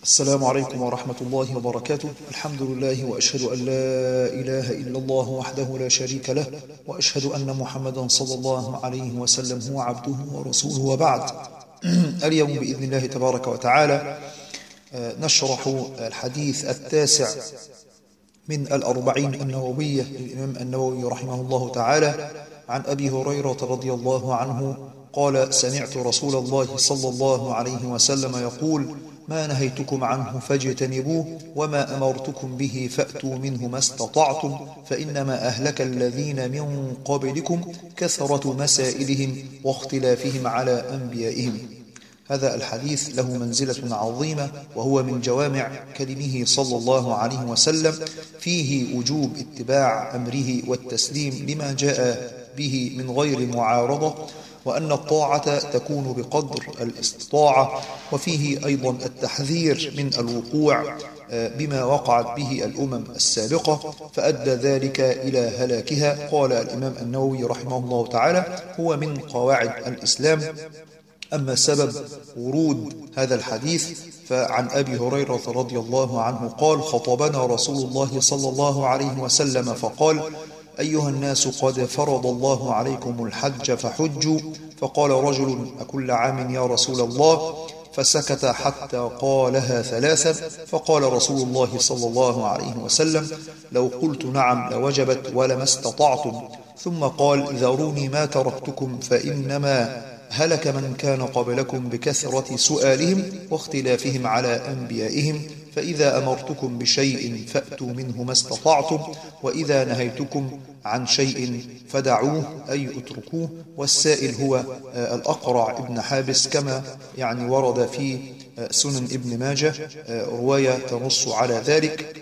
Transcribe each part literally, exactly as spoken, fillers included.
السلام عليكم ورحمة الله وبركاته. الحمد لله، وأشهد أن لا إله إلا الله وحده لا شريك له، وأشهد أن محمدا صلى الله عليه وسلم هو عبده ورسوله، وبعد. اليوم بإذن الله تبارك وتعالى نشرح الحديث التاسع من الأربعين النووية للإمام النووي رحمه الله تعالى عن أبي هريرة رضي الله عنه قال: سمعت رسول الله صلى الله عليه وسلم يقول: ما نهيتكم عنه فاجتنبوه، وما أمرتكم به فأتوا منه ما استطعتم، فإنما أهلك الذين من قبلكم كثرة مسائلهم واختلافهم على أنبيائهم. هذا الحديث له منزلة عظيمة، وهو من جوامع كلمه صلى الله عليه وسلم، فيه وجوب اتباع أمره والتسليم لما جاء به من غير معارضة، وأن الطاعة تكون بقدر الاستطاعة، وفيه أيضا التحذير من الوقوع بما وقعت به الأمم السابقة فأدى ذلك إلى هلاكها. قال الإمام النووي رحمه الله تعالى: هو من قواعد الإسلام. أما سبب ورود هذا الحديث فعن أبي هريرة رضي الله عنه قال: خطبنا رسول الله صلى الله عليه وسلم فقال: أيها الناس، قد فرض الله عليكم الحج فحجوا. فقال رجل: أكل عام يا رسول الله؟ فسكت حتى قالها ثلاثا، فقال رسول الله صلى الله عليه وسلم: لو قلت نعم لوجبت ولما استطعتم. ثم قال: ذروني ما تركتكم، فإنما هلك من كان قبلكم بكثرة سؤالهم واختلافهم على أنبيائهم، فإذا أمرتكم بشيء فأتوا منه ما استطعتم، وإذا نهيتكم عن شيء فدعوه أي اتركوه. والسائل هو الأقرع ابن حابس، كما يعني ورد في سنن ابن ماجه رواية تنص على ذلك.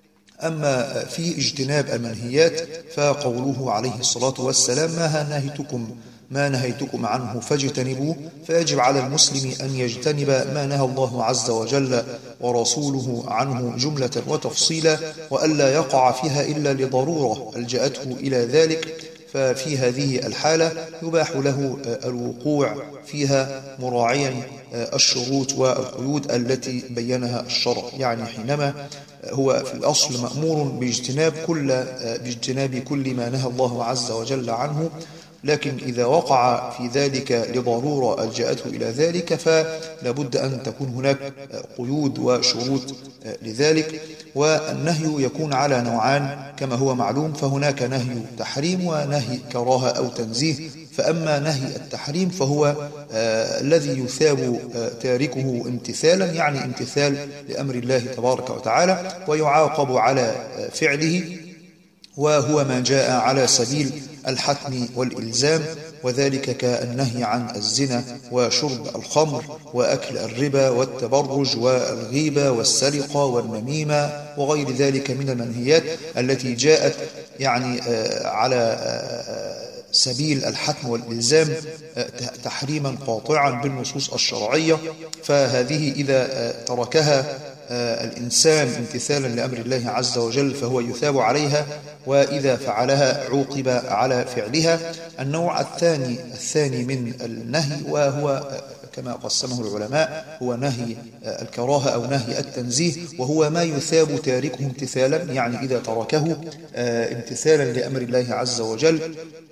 أما في اجتناب المنهيات فقوله عليه الصلاة والسلام: ما نهيتكم ما نهيتكم عنه فاجتنبوه، فيجب على المسلم أن يجتنب ما نهى الله عز وجل ورسوله عنه جملة وتفصيلا، وألا يقع فيها إلا لضرورة ألجأته إلى ذلك. ففي هذه الحالة يباح له الوقوع فيها مراعيا الشروط والقيود التي بينها الشرع. يعني حينما هو في الأصل مأمور باجتناب كل باجتناب كل ما نهى الله عز وجل عنه، لكن إذا وقع في ذلك لضرورة ألجأته إلى ذلك فلابد أن تكون هناك قيود وشروط لذلك. والنهي يكون على نوعان كما هو معلوم، فهناك نهي تحريم ونهي كراهة أو تنزيه. فأما نهي التحريم فهو آه الذي يثاب آه تاركه امتثالا، يعني امتثال لأمر الله تبارك وتعالى، ويعاقب على آه فعله، وهو ما جاء على سبيل الحتم والإلزام، وذلك كالنهي عن الزنا وشرب الخمر وأكل الربا والتبرج والغيبة والسرقة والنميمة وغير ذلك من المنهيات التي جاءت يعني على سبيل الحتم والإلزام تحريما قاطعا بالنصوص الشرعية. فهذه إذا تركها الإنسان امتثالا لأمر الله عز وجل فهو يثاب عليها، وإذا فعلها عوقب على فعلها. النوع الثاني الثاني من النهي، وهو كما قسمه العلماء، هو نهي الكراهة أو نهي التنزيه، وهو ما يثاب تاركه امتثالا، يعني إذا تركه امتثالا لأمر الله عز وجل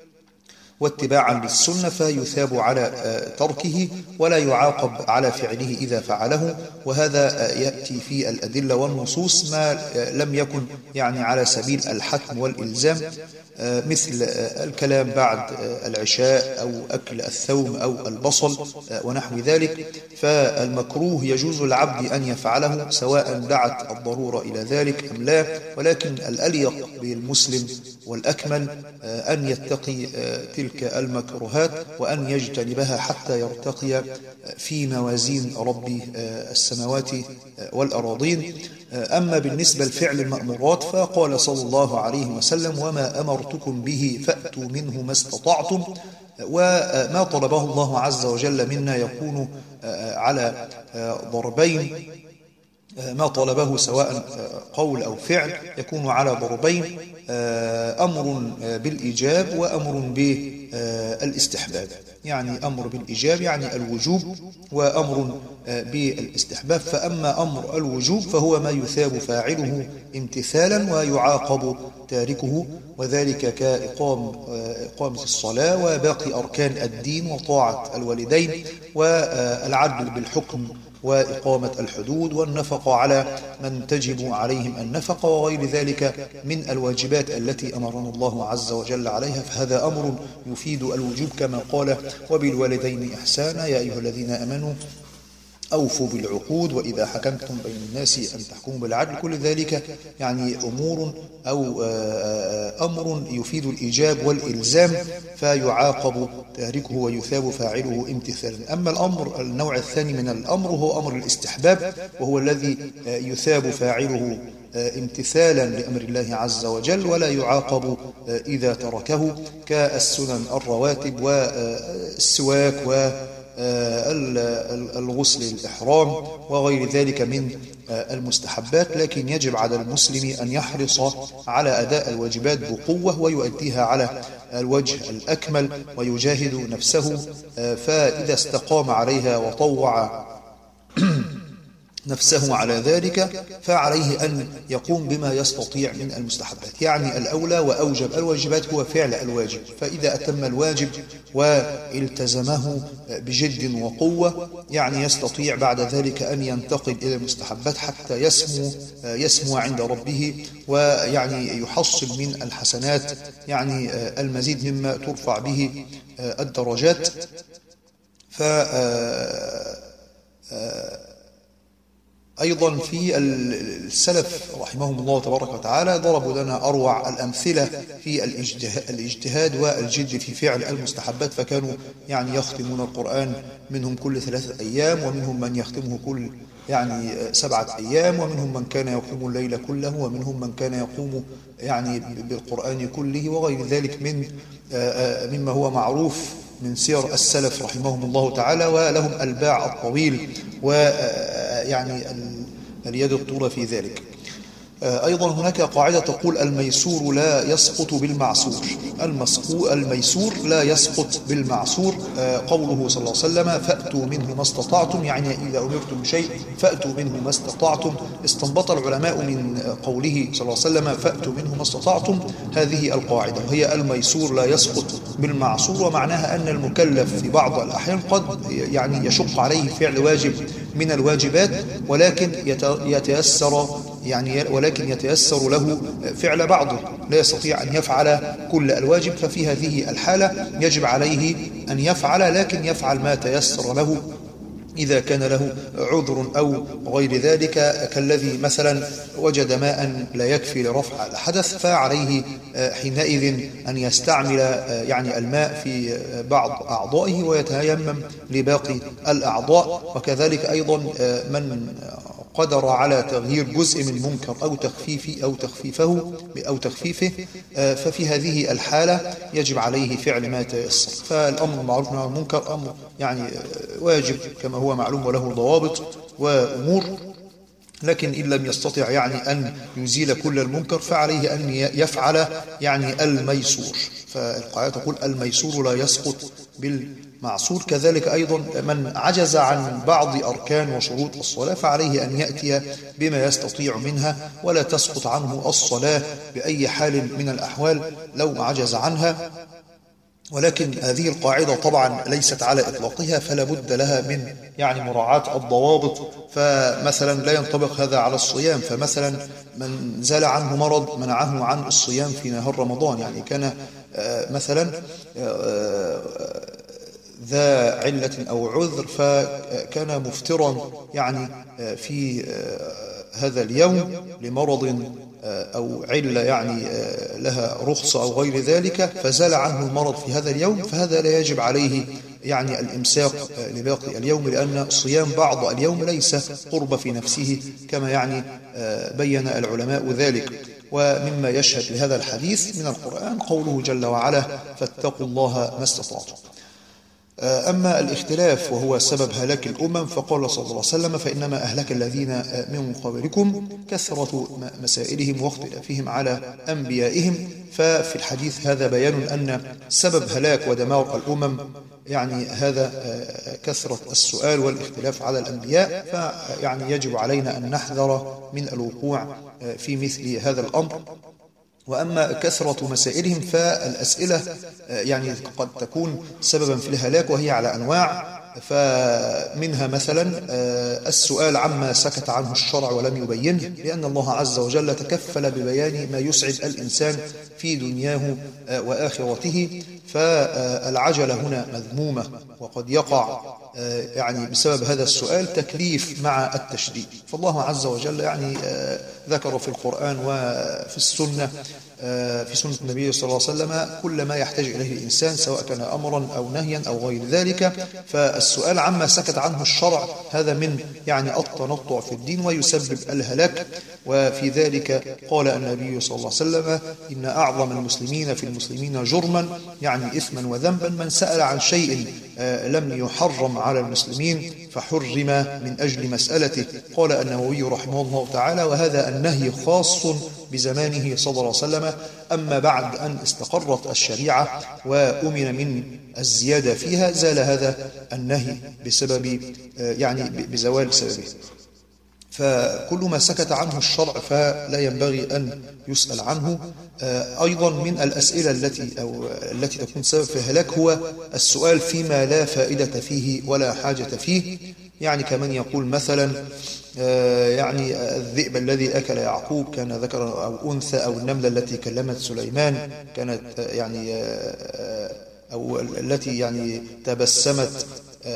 واتباعا للسنة فيثاب على تركه ولا يعاقب على فعله إذا فعله. وهذا يأتي في الأدلة والنصوص ما لم يكن يعني على سبيل الحتم والإلزام، مثل الكلام بعد العشاء أو أكل الثوم أو البصل ونحو ذلك. فالمكروه يجوز العبد أن يفعله سواء دعت الضرورة إلى ذلك أم لا، ولكن الأليق بالمسلم والأكمل أن يتقي تلك المكروهات وأن يجتنبها حتى يرتقي في موازين رب السماوات والأراضين. أما بالنسبة لفعل المأمورات فقال صلى الله عليه وسلم: وما أمرتكم به فأتوا منه ما استطعتم. وما طلبه الله عز وجل منا يكون على ضربين، ما طلبه سواء قول أو فعل يكون على ضربين: أمر بالإيجاب وأمر بالاستحباب. يعني أمر بالإيجاب يعني الوجوب، وأمر بالاستحباب. فأما أمر الوجوب فهو ما يثاب فاعله امتثالا ويعاقب تاركه، وذلك كإقام إقامة الصلاة وباقي أركان الدين وطاعة الوالدين والعدل بالحكم وإقامة الحدود والنفقة على من تجب عليهم النفقة وغير ذلك من الواجبات التي أمرنا الله عز وجل عليها. فهذا أمر يفيد الوجوب كما قال: وبالوالدين إحسانا يا أيها الذين آمنوا أوفوا بالعقود وإذا حكمتم بين الناس أن تحكموا بالعدل. كل ذلك يعني أمور أو أمر يفيد الإيجاب والإلزام، فيعاقب تاركه ويثاب فاعله امتثالا. أما الأمر النوع الثاني من الأمر هو أمر الاستحباب، وهو الذي يثاب فاعله امتثالا لأمر الله عز وجل ولا يعاقب إذا تركه، كالسنن الرواتب والسواك و الغسل الإحرام وغير ذلك من المستحبات. لكن يجب على المسلم أن يحرص على أداء الواجبات بقوة ويؤديها على الوجه الأكمل ويجاهد نفسه، فإذا استقام عليها وطوع نفسه على ذلك فعليه أن يقوم بما يستطيع من المستحبات. يعني الأولى وأوجب الواجبات هو فعل الواجب، فإذا أتم الواجب والتزمه بجد وقوة يعني يستطيع بعد ذلك أن ينتقل إلى المستحبات حتى يسمو يسمو عند ربه، ويعني يحصل من الحسنات يعني المزيد مما ترفع به الدرجات. ف أيضا في السلف رحمهم الله تبارك وتعالى ضربوا لنا أروع الأمثلة في الاجتهاد والجد في فعل المستحبات، فكانوا يعني يختمون القرآن منهم كل ثلاثة أيام، ومنهم من يختمه كل يعني سبعة أيام، ومنهم من كان يقوم الليل كله، ومنهم من كان يقوم يعني بالقرآن كله وغير ذلك من مما هو معروف من سير السلف رحمهم الله تعالى، ولهم الباع الطويل ويعني اليد الطولة في ذلك. أيضا هناك قاعدة تقول: الميسور لا يسقط بالمعسور. الميسور لا يسقط بالمعسور. قوله صلى الله عليه وسلم: فأتوا منه ما استطعتم، يعني إذا أمرتم بشيء فأتوا منه ما استطعتم. استنبط العلماء من قوله صلى الله عليه وسلم: فأتوا منه ما استطعتم هذه القاعدة، وهي الميسور لا يسقط بالمعسور، ومعناها أن المكلف في بعض الأحيان قد يعني يشق عليه فعل واجب من الواجبات، ولكن يتيسر يعني ولكن يتيسر له فعل بعضه، لا يستطيع أن يفعل كل الواجب. ففي هذه الحالة يجب عليه أن يفعل، لكن يفعل ما تيسر له إذا كان له عذر أو غير ذلك، كالذي مثلا وجد ماء لا يكفي لرفع الحدث، فعليه حينئذ أن يستعمل يعني الماء في بعض أعضائه ويتيمم لباقي الأعضاء. وكذلك أيضا من قدر على تغيير جزء من منكر أو تخفيفه أو تخفيفه أو تخفيفه ففي هذه الحالة يجب عليه فعل ما تيسر. فالأمر المعروف والنهي عن المنكر أمر يعني واجب كما هو معلوم وله ضوابط وأمور، لكن إن لم يستطع يعني أن يزيل كل المنكر فعليه أن يفعل يعني الميسور. فالقاعدة تقول: الميسور لا يسقط بالمعسور. كذلك أيضا من عجز عن بعض أركان وشروط الصلاة فعليه أن يأتي بما يستطيع منها، ولا تسقط عنه الصلاة بأي حال من الأحوال لو عجز عنها. ولكن هذه القاعدة طبعا ليست على إطلاقها، فلا بد لها من يعني مراعاة الضوابط. فمثلا لا ينطبق هذا على الصيام، فمثلا من زال عنه مرض منعه عن الصيام في نهار رمضان، يعني كان مثلا ذا علة أو عذر فكان مفطرا يعني في هذا اليوم لمرض أو علة يعني لها رخصة أو غير ذلك، فزال عنه المرض في هذا اليوم، فهذا لا يجب عليه يعني الإمساك لباقي اليوم، لأن صيام بعض اليوم ليس قرب في نفسه كما يعني بين العلماء ذلك. ومما يشهد لهذا الحديث من القرآن قوله جل وعلا: فاتقوا الله ما استطعتم. أما الاختلاف وهو سبب هلاك الأمم فقال صلى الله عليه وسلم فإنما أهلك الذين من قبلكم كثرة مسائلهم واختلافهم على أنبيائهم. ففي الحديث هذا بيان أن سبب هلاك ودمار الأمم يعني هذا كثرة السؤال والاختلاف على الأنبياء، فيعني يجب علينا أن نحذر من الوقوع في مثل هذا الأمر. وأما كثرة مسائلهم فالأسئلة يعني قد تكون سببا في الهلاك وهي على أنواع، فمنها مثلا السؤال عما سكت عنه الشرع ولم يبينه، لأن الله عز وجل تكفل ببيان ما يسعد الإنسان في دنياه وآخرته، فالعجلة هنا مذمومة، وقد يقع يعني بسبب هذا السؤال تكليف مع التشديد. فالله عز وجل يعني ذكر في القرآن وفي السنة في سنة النبي صلى الله عليه وسلم كل ما يحتاج إليه الإنسان سواء كان أمرا أو نهيا أو غير ذلك. فالسؤال عما سكت عنه الشرع هذا من يعني التنطع في الدين ويسبب الهلاك. وفي ذلك قال النبي صلى الله عليه وسلم إن أعظم المسلمين في المسلمين جرما يعني إثما وذنبا من سأل عن شيء لم يحرم على المسلمين فحرم من أجل مسألته. قال النووي رحمه الله تعالى وهذا النهي خاص بزمانه صلى الله عليه وسلم. أما بعد أن استقرت الشريعة وأمن من الزيادة فيها زال هذا النهي بسبب يعني بزوال سببه. فكل ما سكت عنه الشرع فلا ينبغي أن يسأل عنه. أيضا من الأسئلة التي أو التي تكون سبب في هلاك هو السؤال فيما لا فائدة فيه ولا حاجة فيه، يعني كمن يقول مثلا يعني الذئب الذي أكل يعقوب كان ذكرا أو أنثى، أو النملة التي كلمت سليمان كانت يعني أو التي يعني تبسمت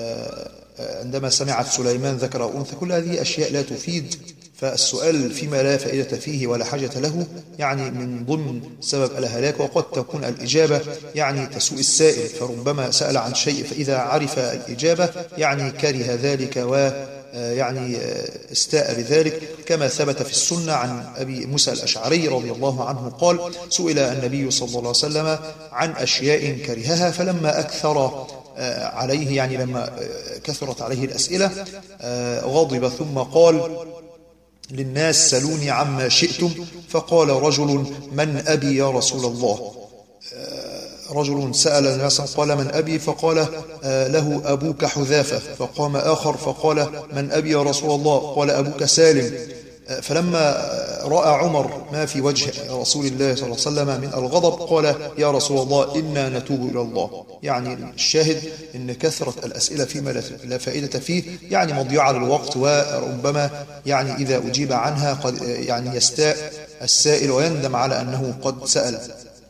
عندما سمعت سليمان ذكر أو أنثى. كل هذه أشياء لا تفيد، فالسؤال فيما لا فائدة فيه ولا حاجة له يعني من ضمن سبب الهلاك. وقد تكون الإجابة يعني تسوء السائل، فربما سأل عن شيء فإذا عرف الإجابة يعني كره ذلك و يعني استاء بذلك، كما ثبت في السنة عن أبي موسى الأشعري رضي الله عنه قال سئل النبي صلى الله عليه وسلم عن أشياء كرهها فلما أكثر عليه يعني لما كثرت عليه الأسئلة غضب ثم قال للناس سلوني عما شئتم، فقال رجل من أبي يا رسول الله. رجل سأل الناس قال من أبي، فقال له أبوك حذافة. فقام آخر فقال من أبي يا رسول الله؟ قال أبوك سالم. فلما رأى عمر ما في وجه رسول الله صلى الله عليه وسلم من الغضب قال يا رسول الله إنا نتوب إلى الله. يعني الشاهد أن كثرة الأسئلة فيما لا فائدة فيه يعني مضيعة للوقت، وربما يعني إذا أجيب عنها قد يعني يستاء السائل ويندم على أنه قد سأل.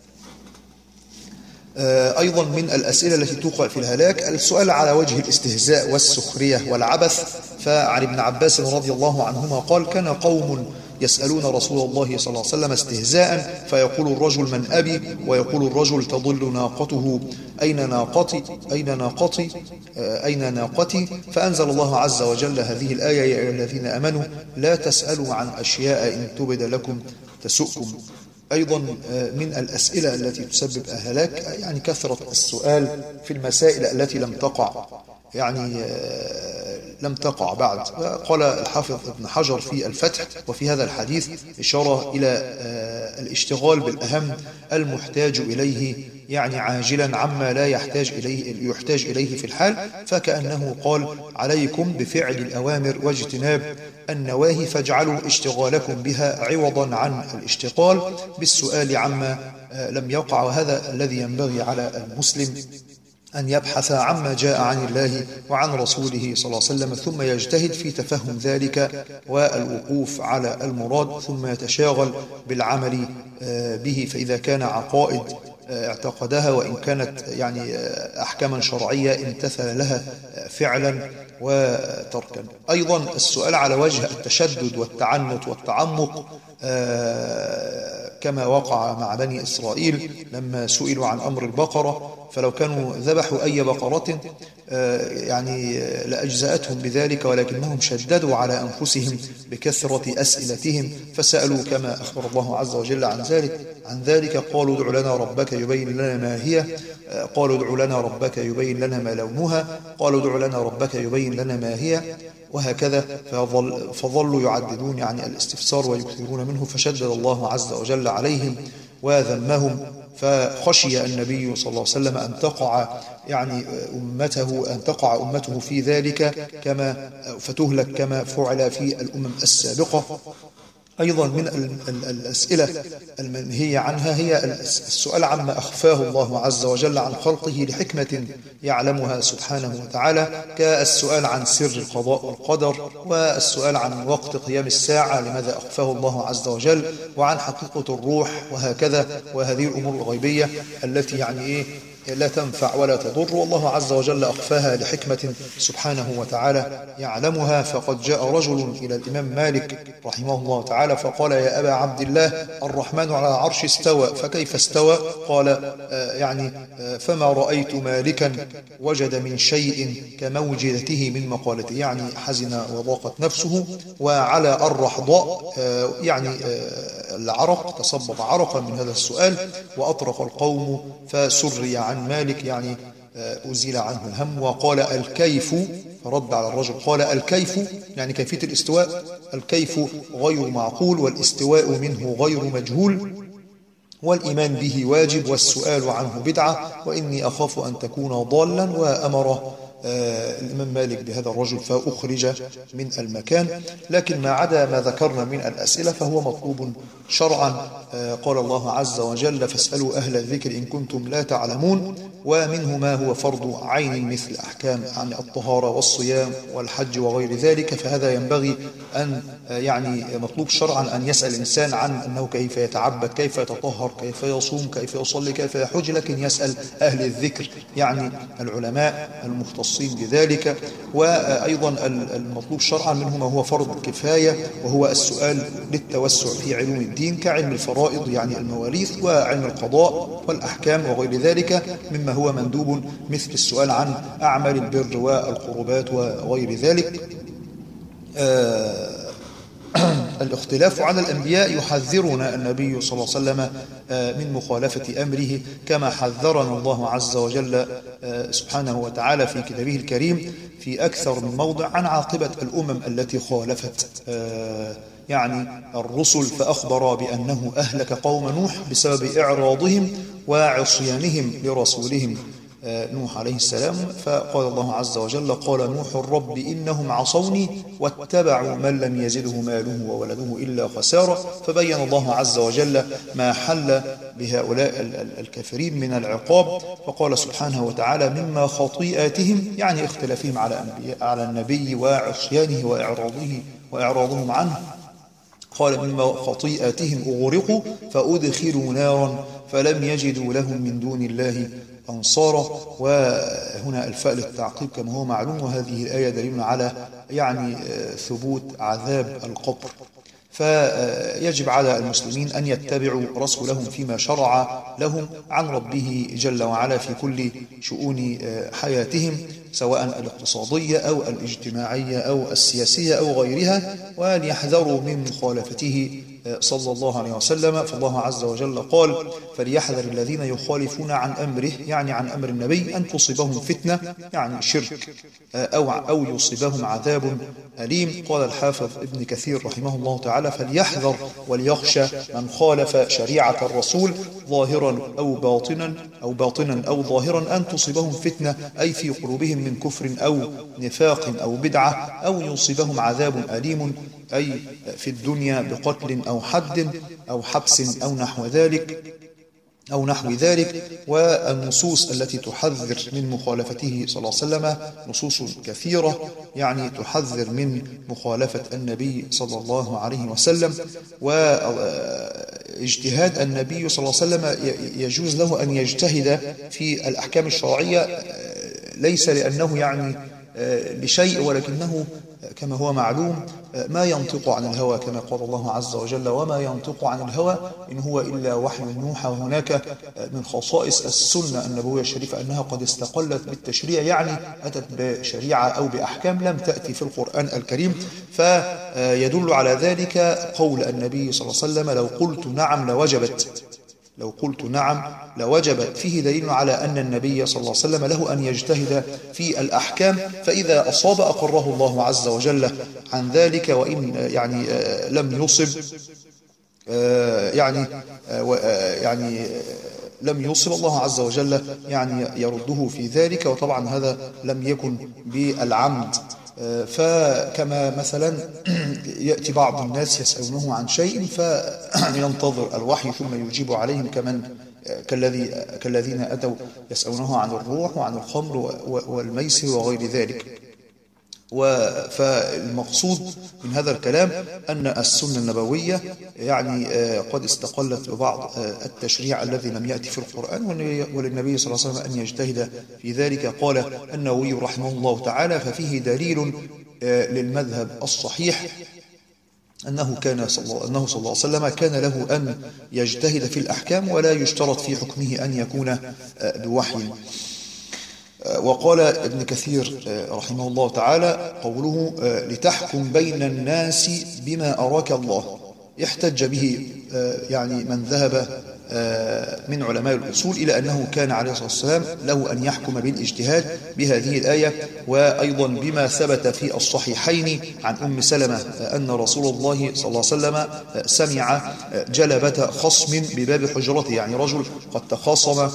أيضا من الأسئلة التي توقع في الهلاك السؤال على وجه الاستهزاء والسخرية والعبث. فعن ابن عباس رضي الله عنهما قال كان قوم يسألون رسول الله صلى الله عليه وسلم استهزاء فيقول الرجل من أبي، ويقول الرجل تضل ناقته أين ناقتي أين ناقتي أين ناقتي فأنزل الله عز وجل هذه الآية يا أيها الذين آمنوا لا تسألوا عن أشياء إن تبد لكم تسؤكم. أيضا من الأسئلة التي تسبب الهلاك يعني كثرة السؤال في المسائل التي لم تقع يعني لم تقع بعد. قال الحافظ ابن حجر في الفتح وفي هذا الحديث إشارة إلى الاشتغال بالأهم المحتاج إليه يعني عاجلا عما لا يحتاج إليه يحتاج إليه في الحال، فكأنه قال عليكم بفعل الأوامر واجتناب النواهي فاجعلوا اشتغالكم بها عوضا عن الاشتغال بالسؤال عما لم يقع. وهذا الذي ينبغي على المسلم أن يبحث عما جاء عن الله وعن رسوله صلى الله عليه وسلم ثم يجتهد في تفهم ذلك والوقوف على المراد، ثم يتشاغل بالعمل به. فإذا كان عقائد اعتقدها وإن كانت يعني أحكاما شرعية امتثل لها فعلا وتركا. أيضا السؤال على وجه التشدد والتعنت والتعمق كما وقع مع بني إسرائيل لما سئلوا عن أمر البقرة، فلو كانوا ذبحوا أي بقرة يعني لأجزأتهم بذلك، ولكنهم شددوا على أنفسهم بكثرة أسئلتهم فسألوا كما أخبر الله عز وجل عن ذلك عن ذلك قالوا ادع لنا ربك يبين لنا ما هي، قالوا ادع لنا ربك يبين لنا ما لونها، قالوا ادع لنا ربك يبين لنا ما هي، وهكذا. فظل فظلوا يعددون يعني الاستفسار ويكثرون منه، فشدد الله عز وجل عليهم وذمهم، فخشي النبي صلى الله عليه وسلم أن تقع يعني أمته أن تقع أمته في ذلك كما فتهلك كما فعل في الأمم السابقة. أيضا من الأسئلة المنهية عنها هي السؤال عما أخفاه الله عز وجل عن خلقه لحكمة يعلمها سبحانه وتعالى، كالسؤال عن سر القضاء والقدر، والسؤال عن وقت قيام الساعة لماذا أخفاه الله عز وجل، وعن حقيقة الروح، وهكذا. وهذه الأمور الغيبية التي يعني إيه لا تنفع ولا تضر، والله عز وجل أخفاها لحكمة سبحانه وتعالى يعلمها. فقد جاء رجل إلى الإمام مالك رحمه الله تعالى فقال: يا أبا عبد الله، الرحمن على العرش استوى، فكيف استوى؟ قال: آه يعني آه فما رأيت مالكا وجد من شيء كموجدته من مقالته، يعني حزن وضاقت نفسه. وعلى الرحضاء آه يعني آه العرق، تصبب عرقا من هذا السؤال، وأطرق القوم فسري عن مالك، يعني أزيل عنه الهم. وقال: الكيف، فرد على الرجل قال: الكيف يعني كيفية الاستواء، الكيف غير معقول، والاستواء منه غير مجهول، والإيمان به واجب، والسؤال عنه بدعة، وإني أخاف أن تكون ضالا. وأمر آه الإمام مالك بهذا الرجل فأخرج من المكان. لكن ما عدا ما ذكرنا من الأسئلة فهو مطلوب شرعا. آه قال الله عز وجل: فاسألوا أهل الذكر إن كنتم لا تعلمون. ومنه ما هو فرض عين مثل أحكام عن الطهارة والصيام والحج وغير ذلك، فهذا ينبغي أن آه يعني مطلوب شرعا أن يسأل الإنسان عن أنه كيف يتعبد، كيف يتطهر، كيف يصوم، كيف يصلي، كيف يحج، لكن يسأل أهل الذكر يعني العلماء المختصين بذلك. وأيضا المطلوب شرعا منه ما هو فرض كفاية، وهو السؤال للتوسع في علوم الدين كعلم الفرائض يعني المواريث، وعلم القضاء والأحكام وغير ذلك، مما هو مندوب مثل السؤال عن أعمال البر والقربات وغير ذلك. آه الاختلاف على الأنبياء يحذرنا النبي صلى الله عليه وسلم من مخالفة أمره، كما حذرنا الله عز وجل سبحانه وتعالى في كتابه الكريم في أكثر من موضع عن عاقبة الأمم التي خالفت يعني الرسل، فأخبر بأنه أهلك قوم نوح بسبب إعراضهم وعصيانهم لرسولهم نوح عليه السلام. فقال الله عز وجل: قال نوح رب إنهم عصوني واتبعوا من لم يزده ماله وولده إلا خسارة. فبين الله عز وجل ما حل بهؤلاء الكافرين من العقاب، فقال سبحانه وتعالى: مما خطيئاتهم، يعني اختلافهم على على النبي وعصيانه وإعراضه وإعراضهم عنه. قال: مما خطيئاتهم أغرقوا فأدخلوا نارا فلم يجدوا لهم من دون الله أنصارا. وهنا الفاء للتعقيب كما هو معلوم، وهذه الآية دليل على يعني ثبوت عذاب القبر. فيجب على المسلمين أن يتبعوا رسولهم فيما شرع لهم عن ربه جل وعلا في كل شؤون حياتهم، سواء الاقتصادية أو الاجتماعية أو السياسية أو غيرها، وليحذروا من مخالفته صلى الله عليه وسلم. فالله عز وجل قال: فليحذر الذين يخالفون عن أمره، يعني عن أمر النبي، أن تصيبهم فتنة يعني شرك أو, أو يصيبهم عذاب أليم. قال الحافظ ابن كثير رحمه الله تعالى: فليحذر وليخشى من خالف شريعة الرسول ظاهرا أو باطنا أو باطنا أو ظاهرا أن تصيبهم فتنة، أي في قلوبهم من كفر أو نفاق أو بدعة، أو يصيبهم عذاب أليم، أي في الدنيا بقتل أو حد أو حبس أو نحو ذلك أو نحو ذلك. والنصوص التي تحذر من مخالفته صلى الله عليه وسلم نصوص كثيرة، يعني تحذر من مخالفة النبي صلى الله عليه وسلم. واجتهاد النبي صلى الله عليه وسلم يجوز له أن يجتهد في الأحكام الشرعية، ليس لأنه يعني لشيء، ولكنه كما هو معلوم ما ينطق عن الهوى كما قال الله عز وجل: وما ينطق عن الهوى إن هو إلا وحي يوحى. وهناك من خصائص السنة النبوية الشريفة أنها قد استقلت بالتشريع، يعني أتت بشريعة أو بأحكام لم تأتي في القرآن الكريم. فيدل على ذلك قول النبي صلى الله عليه وسلم: لو قلت نعم لوجبت لو قلت نعم لوجبت. فيه دليل على أن النبي صلى الله عليه وسلم له أن يجتهد في الأحكام، فإذا أصاب أقره الله عز وجل عن ذلك، وإن يعني لم يصب يعني يعني لم يصب الله عز وجل يعني يرده في ذلك. وطبعا هذا لم يكن بالعمد. فكما مثلا يأتي بعض الناس يسألونه عن شيء فينتظر الوحي ثم يجيب عليهم، كمن كالذي كالذين أتوا يسألونه عن الروح وعن الخمر والميسر وغير ذلك. فالمقصود من هذا الكلام أن السنة النبوية يعني قد استقلت ببعض التشريع الذي لم يأتي في القرآن، وللنبي صلى الله عليه وسلم أن يجتهد في ذلك. قال النووي رحمه الله تعالى: ففيه دليل للمذهب الصحيح أنه كان صلى الله, أنه صلى الله عليه وسلم كان له أن يجتهد في الأحكام ولا يشترط في حكمه أن يكون بوحي. وقال ابن كثير رحمه الله تعالى قوله: لتحكم بين الناس بما أراك الله، احتج به يعني من ذهب من علماء الأصول إلى أنه كان عليه الصلاة والسلام له أن يحكم بالاجتهاد بهذه الآية، وأيضا بما ثبت في الصحيحين عن أم سلمة أن رسول الله صلى الله عليه وسلم سمع جلبة خصم بباب حجرته، يعني رجل قد تخاصم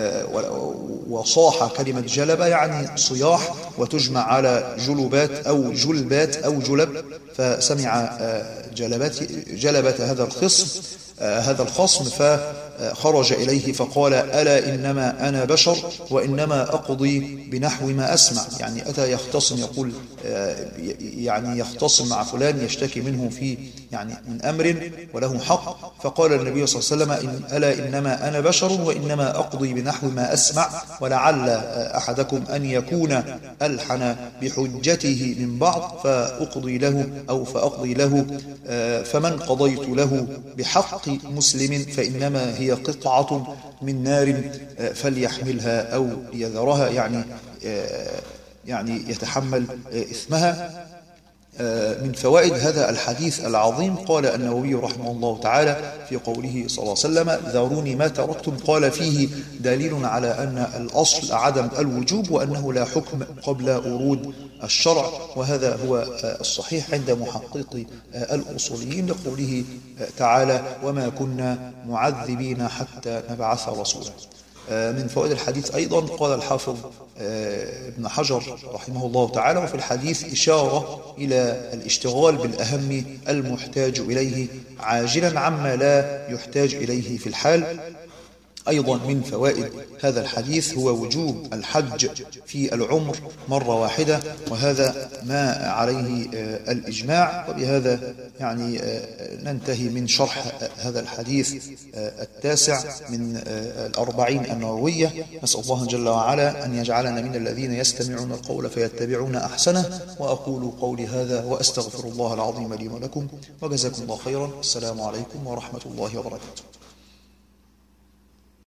وصاح. كلمة جلبة يعني صياح، وتجمع على جلبات أو جلبات أو جلب. فسمع جلبة, جلبة هذا الخصم هذا الخصم فخرج إليه فقال: ألا إنما أنا بشر وإنما أقضي بنحو ما أسمع. يعني أتى يختصم، يقول يعني يختصم مع فلان يشتكي منه في يعني من أمر وله حق، فقال النبي صلى الله عليه وسلم: إن ألا إنما أنا بشر وإنما أقضي بنحو ما أسمع، ولعل أحدكم أن يكون ألحن بحجته من بعض فأقضي له أو فأقضي له، فمن قضيت له بحق مسلم فإنما هي قطعة من نار فليحملها أو يذرها، يعني يعني يتحمل إثمها. من فوائد هذا الحديث العظيم قال النووي رحمه الله تعالى في قوله صلى الله عليه وسلم: ذروني ما تركتم، قال: فيه دليل على أن الأصل عدم الوجوب، وأنه لا حكم قبل ورود الشرع، وهذا هو الصحيح عند محقق الأصوليين لقوله تعالى: وما كنا معذبين حتى نبعث رسولا. من فوائد الحديث أيضا قال الحافظ ابن حجر رحمه الله تعالى: وفي الحديث إشارة إلى الاشتغال بالأهم المحتاج إليه عاجلا عما لا يحتاج إليه في الحال. أيضا من فوائد هذا الحديث هو وجوب الحج في العمر مرة واحدة، وهذا ما عليه الإجماع. وبهذا يعني ننتهي من شرح هذا الحديث التاسع من الأربعين النووية. نسأل الله جل وعلا أن يجعلنا من الذين يستمعون القول فيتبعون أحسنه. وأقول قولي هذا وأستغفر الله العظيم لي ولكم، وجزاكم الله خيرا. السلام عليكم ورحمة الله وبركاته.